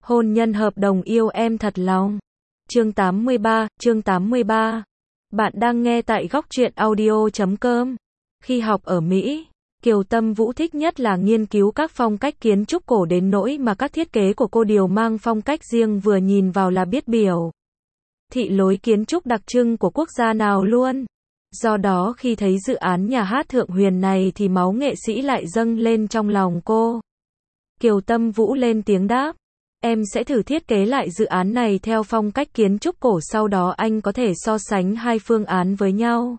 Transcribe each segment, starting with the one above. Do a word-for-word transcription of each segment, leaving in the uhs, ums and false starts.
Hôn nhân hợp đồng yêu em thật lòng. Chương tám mươi ba, chương tám mươi ba. Bạn đang nghe tại góc truyện audio chấm com. Khi học ở Mỹ, Kiều Tâm Vũ thích nhất là nghiên cứu các phong cách kiến trúc cổ đến nỗi mà các thiết kế của cô đều mang phong cách riêng, vừa nhìn vào là biết biểu thị lối kiến trúc đặc trưng của quốc gia nào luôn. Do đó khi thấy dự án nhà hát Thượng Huyền này thì máu nghệ sĩ lại dâng lên trong lòng cô. Kiều Tâm Vũ lên tiếng đáp. Em sẽ thử thiết kế lại dự án này theo phong cách kiến trúc cổ, sau đó anh có thể so sánh hai phương án với nhau.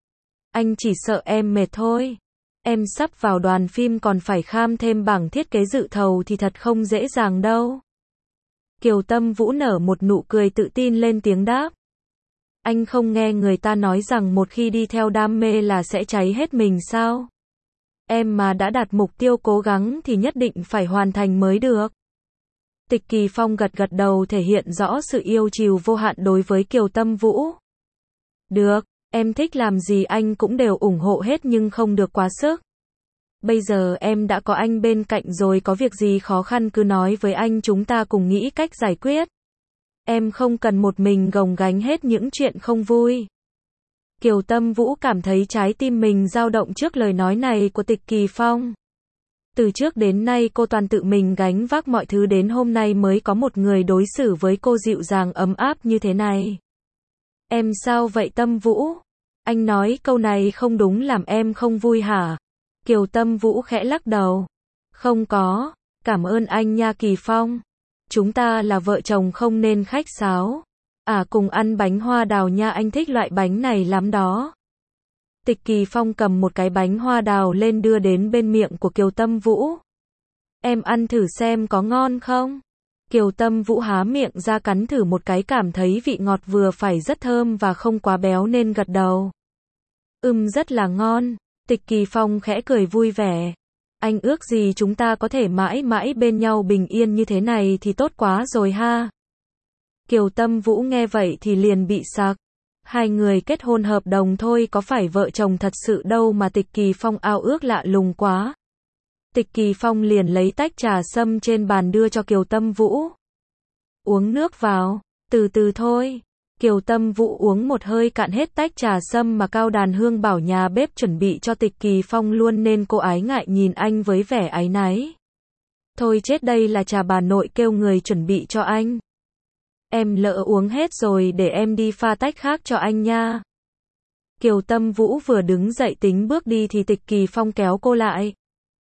Anh chỉ sợ em mệt thôi. Em sắp vào đoàn phim còn phải kham thêm bảng thiết kế dự thầu thì thật không dễ dàng đâu. Kiều Tâm Vũ nở một nụ cười tự tin lên tiếng đáp. Anh không nghe người ta nói rằng một khi đi theo đam mê là sẽ cháy hết mình sao? Em mà đã đặt mục tiêu cố gắng thì nhất định phải hoàn thành mới được. Tịch Kỳ Phong gật gật đầu, thể hiện rõ sự yêu chiều vô hạn đối với Kiều Tâm Vũ. Được, em thích làm gì anh cũng đều ủng hộ hết nhưng không được quá sức. Bây giờ em đã có anh bên cạnh rồi, có việc gì khó khăn cứ nói với anh, chúng ta cùng nghĩ cách giải quyết. Em không cần một mình gồng gánh hết những chuyện không vui. Kiều Tâm Vũ cảm thấy trái tim mình dao động trước lời nói này của Tịch Kỳ Phong. Từ trước đến nay cô toàn tự mình gánh vác mọi thứ, đến hôm nay mới có một người đối xử với cô dịu dàng ấm áp như thế này. Em sao vậy Tâm Vũ? Anh nói câu này không đúng làm em không vui hả? Kiều Tâm Vũ khẽ lắc đầu. Không có, cảm ơn anh nha Kỳ Phong. Chúng ta là vợ chồng không nên khách sáo. À, cùng ăn bánh hoa đào nha, anh thích loại bánh này lắm đó. Tịch Kỳ Phong cầm một cái bánh hoa đào lên đưa đến bên miệng của Kiều Tâm Vũ. Em ăn thử xem có ngon không? Kiều Tâm Vũ há miệng ra cắn thử một cái, cảm thấy vị ngọt vừa phải, rất thơm và không quá béo nên gật đầu. Ừm, rất là ngon. Tịch Kỳ Phong khẽ cười vui vẻ. Anh ước gì chúng ta có thể mãi mãi bên nhau bình yên như thế này thì tốt quá rồi ha. Kiều Tâm Vũ nghe vậy thì liền bị sặc. Hai người kết hôn hợp đồng thôi, có phải vợ chồng thật sự đâu mà Tịch Kỳ Phong ao ước lạ lùng quá. Tịch Kỳ Phong liền lấy tách trà sâm trên bàn đưa cho Kiều Tâm Vũ. Uống nước vào, từ từ thôi. Kiều Tâm Vũ uống một hơi cạn hết tách trà sâm mà Cao Đàn Hương bảo nhà bếp chuẩn bị cho Tịch Kỳ Phong luôn, nên cô ái ngại nhìn anh với vẻ áy náy. Thôi chết, đây là trà bà nội kêu người chuẩn bị cho anh. Em lỡ uống hết rồi, để em đi pha tách khác cho anh nha. Kiều Tâm Vũ vừa đứng dậy tính bước đi thì Tịch Kỳ Phong kéo cô lại.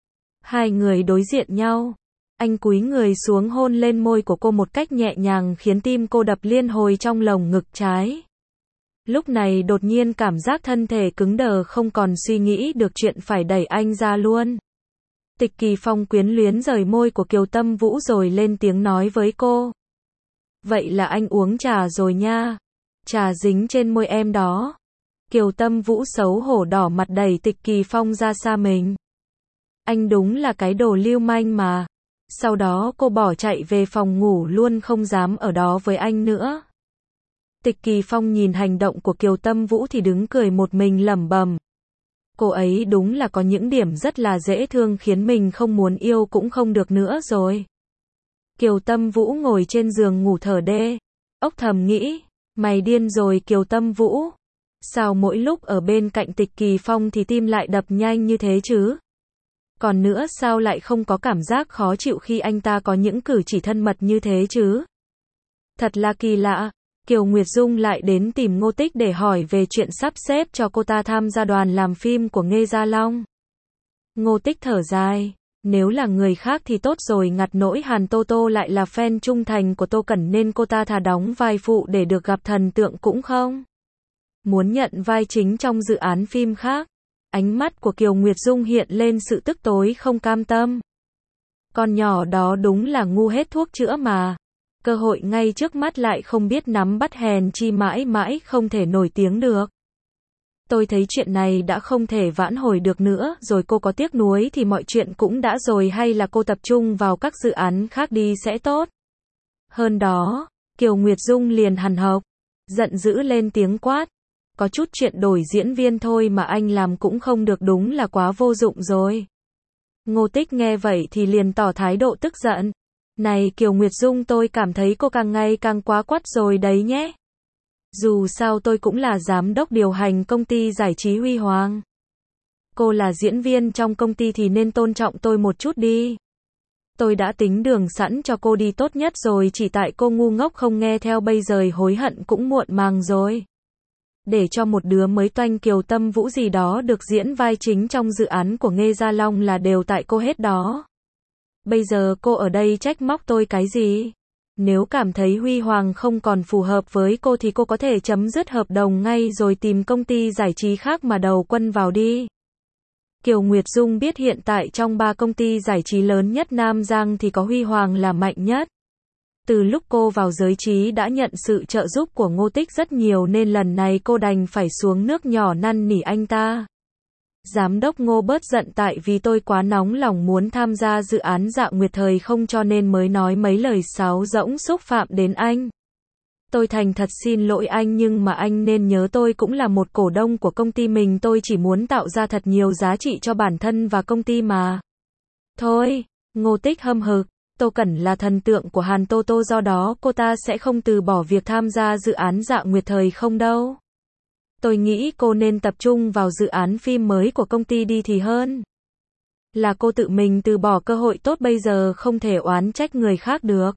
Hai người đối diện nhau. Anh cúi người xuống hôn lên môi của cô một cách nhẹ nhàng khiến tim cô đập liên hồi trong lồng ngực trái. Lúc này đột nhiên cảm giác thân thể cứng đờ, không còn suy nghĩ được chuyện, phải đẩy anh ra luôn. Tịch Kỳ Phong quyến luyến rời môi của Kiều Tâm Vũ rồi lên tiếng nói với cô. Vậy là anh uống trà rồi nha. Trà dính trên môi em đó. Kiều Tâm Vũ xấu hổ đỏ mặt đẩy Tịch Kỳ Phong ra xa mình. Anh đúng là cái đồ lưu manh mà. Sau đó cô bỏ chạy về phòng ngủ luôn, không dám ở đó với anh nữa. Tịch Kỳ Phong nhìn hành động của Kiều Tâm Vũ thì đứng cười một mình lẩm bẩm. Cô ấy đúng là có những điểm rất là dễ thương, khiến mình không muốn yêu cũng không được nữa rồi. Kiều Tâm Vũ ngồi trên giường ngủ thở đê. Ốc thầm nghĩ, mày điên rồi Kiều Tâm Vũ. Sao mỗi lúc ở bên cạnh Tịch Kỳ Phong thì tim lại đập nhanh như thế chứ? Còn nữa, sao lại không có cảm giác khó chịu khi anh ta có những cử chỉ thân mật như thế chứ? Thật là kỳ lạ. Kiều Nguyệt Dung lại đến tìm Ngô Tích để hỏi về chuyện sắp xếp cho cô ta tham gia đoàn làm phim của Nghê Gia Long. Ngô Tích thở dài. Nếu là người khác thì tốt rồi, ngặt nỗi Hàn Tô Tô lại là fan trung thành của Tô Cẩn nên cô ta thà đóng vai phụ để được gặp thần tượng cũng không muốn nhận vai chính trong dự án phim khác. Ánh mắt của Kiều Nguyệt Dung hiện lên sự tức tối không cam tâm. Con nhỏ đó đúng là ngu hết thuốc chữa mà. Cơ hội ngay trước mắt lại không biết nắm bắt, hèn chi mãi mãi không thể nổi tiếng được. Tôi thấy chuyện này đã không thể vãn hồi được nữa rồi, cô có tiếc nuối thì mọi chuyện cũng đã rồi, hay là cô tập trung vào các dự án khác đi sẽ tốt hơn đó. Kiều Nguyệt Dung liền hằn học, giận dữ lên tiếng quát. Có chút chuyện đổi diễn viên thôi mà anh làm cũng không được, đúng là quá vô dụng rồi. Ngô Tích nghe vậy thì liền tỏ thái độ tức giận. Này Kiều Nguyệt Dung, tôi cảm thấy cô càng ngày càng quá quắt rồi đấy nhé. Dù sao tôi cũng là giám đốc điều hành công ty giải trí Huy Hoàng. Cô là diễn viên trong công ty thì nên tôn trọng tôi một chút đi. Tôi đã tính đường sẵn cho cô đi tốt nhất rồi, chỉ tại cô ngu ngốc không nghe theo, bây giờ hối hận cũng muộn màng rồi. Để cho một đứa mới toanh Kiều Tâm Vũ gì đó được diễn vai chính trong dự án của Nghê Gia Long là đều tại cô hết đó. Bây giờ cô ở đây trách móc tôi cái gì? Nếu cảm thấy Huy Hoàng không còn phù hợp với cô thì cô có thể chấm dứt hợp đồng ngay rồi tìm công ty giải trí khác mà đầu quân vào đi. Kiều Nguyệt Dung biết hiện tại trong ba công ty giải trí lớn nhất Nam Giang thì có Huy Hoàng là mạnh nhất. Từ lúc cô vào giới trí đã nhận sự trợ giúp của Ngô Tích rất nhiều nên lần này cô đành phải xuống nước nhỏ năn nỉ anh ta. Giám đốc Ngô bớt giận, tại vì tôi quá nóng lòng muốn tham gia dự án Dạ Nguyệt Thời không cho nên mới nói mấy lời sáo rỗng xúc phạm đến anh. Tôi thành thật xin lỗi anh, nhưng mà anh nên nhớ tôi cũng là một cổ đông của công ty mình, tôi chỉ muốn tạo ra thật nhiều giá trị cho bản thân và công ty mà. Thôi, Ngô Tích hâm hực, Tô Cẩn là thần tượng của Hàn Tô Tô, do đó cô ta sẽ không từ bỏ việc tham gia dự án Dạ Nguyệt Thời không đâu. Tôi nghĩ cô nên tập trung vào dự án phim mới của công ty đi thì hơn. Là cô tự mình từ bỏ cơ hội tốt, bây giờ không thể oán trách người khác được.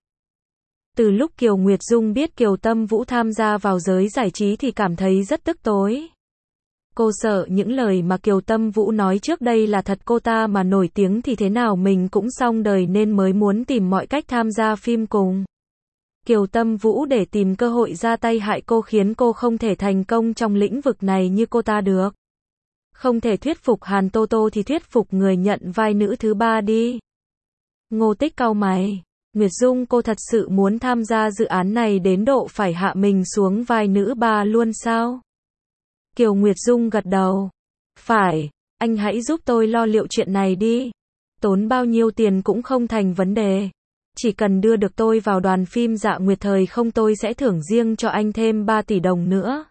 Từ lúc Kiều Nguyệt Dung biết Kiều Tâm Vũ tham gia vào giới giải trí thì cảm thấy rất tức tối. Cô sợ những lời mà Kiều Tâm Vũ nói trước đây là thật, cô ta mà nổi tiếng thì thế nào mình cũng xong đời, nên mới muốn tìm mọi cách tham gia phim cùng Kiều Tâm Vũ để tìm cơ hội ra tay hại cô, khiến cô không thể thành công trong lĩnh vực này như cô ta được. Không thể thuyết phục Hàn Tô Tô thì thuyết phục người nhận vai nữ thứ ba đi. Ngô Tích cau mày. Nguyệt Dung, cô thật sự muốn tham gia dự án này đến độ phải hạ mình xuống vai nữ ba luôn sao? Kiều Nguyệt Dung gật đầu. Phải, anh hãy giúp tôi lo liệu chuyện này đi. Tốn bao nhiêu tiền cũng không thành vấn đề. Chỉ cần đưa được tôi vào đoàn phim Dạ Nguyệt Thời không, tôi sẽ thưởng riêng cho anh thêm ba tỷ đồng nữa.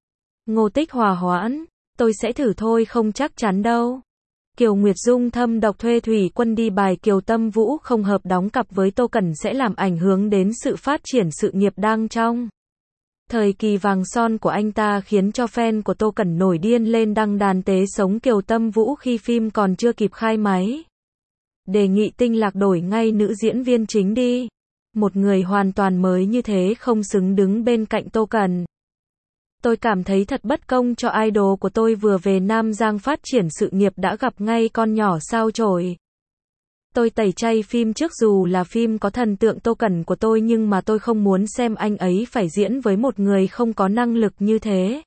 Ngô Tích hòa hoãn. Tôi sẽ thử thôi, không chắc chắn đâu. Kiều Nguyệt Dung thâm độc thuê thủy quân đi bài Kiều Tâm Vũ không hợp đóng cặp với Tô Cẩn sẽ làm ảnh hưởng đến sự phát triển sự nghiệp đang trong thời kỳ vàng son của anh ta, khiến cho fan của Tô Cẩn nổi điên lên đăng đàn tế sống Kiều Tâm Vũ khi phim còn chưa kịp khai máy. Đề nghị Tinh Lạc đổi ngay nữ diễn viên chính đi. Một người hoàn toàn mới như thế không xứng đứng bên cạnh Tô Cẩn. Tôi cảm thấy thật bất công cho idol của tôi vừa về Nam Giang phát triển sự nghiệp đã gặp ngay con nhỏ sao chổi. Tôi tẩy chay phim trước, dù là phim có thần tượng Tô Cẩn của tôi, nhưng mà tôi không muốn xem anh ấy phải diễn với một người không có năng lực như thế.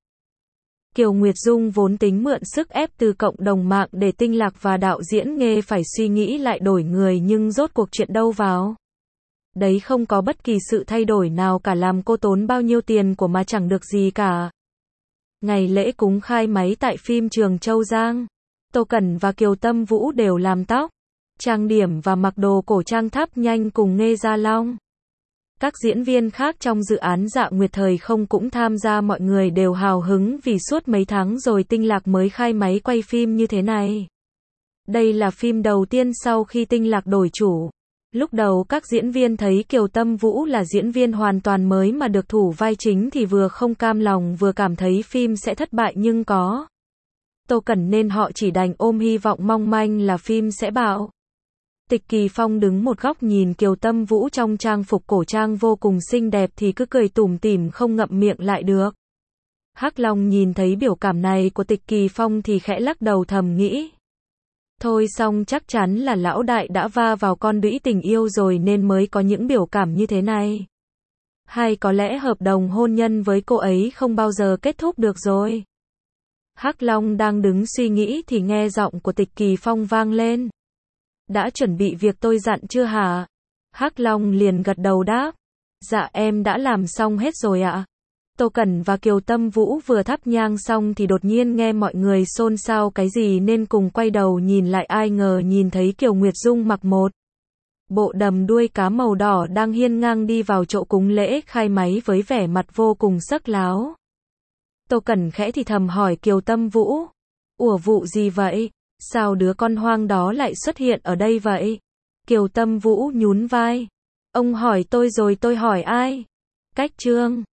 Kiều Nguyệt Dung vốn tính mượn sức ép từ cộng đồng mạng để Tinh Lạc và đạo diễn Nghê phải suy nghĩ lại đổi người, nhưng rốt cuộc chuyện đâu vào đấy không có bất kỳ sự thay đổi nào cả, làm cô tốn bao nhiêu tiền của mà chẳng được gì cả. Ngày lễ cúng khai máy tại phim Trường Châu Giang, Tô Cẩn và Kiều Tâm Vũ đều làm tóc, trang điểm và mặc đồ cổ trang thắp nhanh cùng Nghê Gia Long. Các diễn viên khác trong dự án Dạ Nguyệt Thời không cũng tham gia, mọi người đều hào hứng vì suốt mấy tháng rồi Tinh Lạc mới khai máy quay phim như thế này. Đây là phim đầu tiên sau khi Tinh Lạc đổi chủ. Lúc đầu các diễn viên thấy Kiều Tâm Vũ là diễn viên hoàn toàn mới mà được thủ vai chính thì vừa không cam lòng vừa cảm thấy phim sẽ thất bại, nhưng có Tô Cẩn nên họ chỉ đành ôm hy vọng mong manh là phim sẽ bạo. Tịch Kỳ Phong đứng một góc nhìn Kiều Tâm Vũ trong trang phục cổ trang vô cùng xinh đẹp thì cứ cười tủm tỉm không ngậm miệng lại được. Hắc Long nhìn thấy biểu cảm này của Tịch Kỳ Phong thì khẽ lắc đầu thầm nghĩ. Thôi xong, chắc chắn là lão đại đã va vào con đũy tình yêu rồi nên mới có những biểu cảm như thế này. Hay có lẽ hợp đồng hôn nhân với cô ấy không bao giờ kết thúc được rồi. Hắc Long đang đứng suy nghĩ thì nghe giọng của Tịch Kỳ Phong vang lên. Đã chuẩn bị việc tôi dặn chưa hả? Hắc Long liền gật đầu đáp. Dạ em đã làm xong hết rồi ạ. Tô Cẩn và Kiều Tâm Vũ vừa thắp nhang xong thì đột nhiên nghe mọi người xôn xao cái gì nên cùng quay đầu nhìn lại, ai ngờ nhìn thấy Kiều Nguyệt Dung mặc một bộ đầm đuôi cá màu đỏ đang hiên ngang đi vào chỗ cúng lễ khai máy với vẻ mặt vô cùng sắc láo. Tô Cẩn khẽ thì thầm hỏi Kiều Tâm Vũ. Ủa vụ gì vậy? Sao đứa con hoang đó lại xuất hiện ở đây vậy? Kiều Tâm Vũ nhún vai. Ông hỏi tôi rồi tôi hỏi ai? Cách chương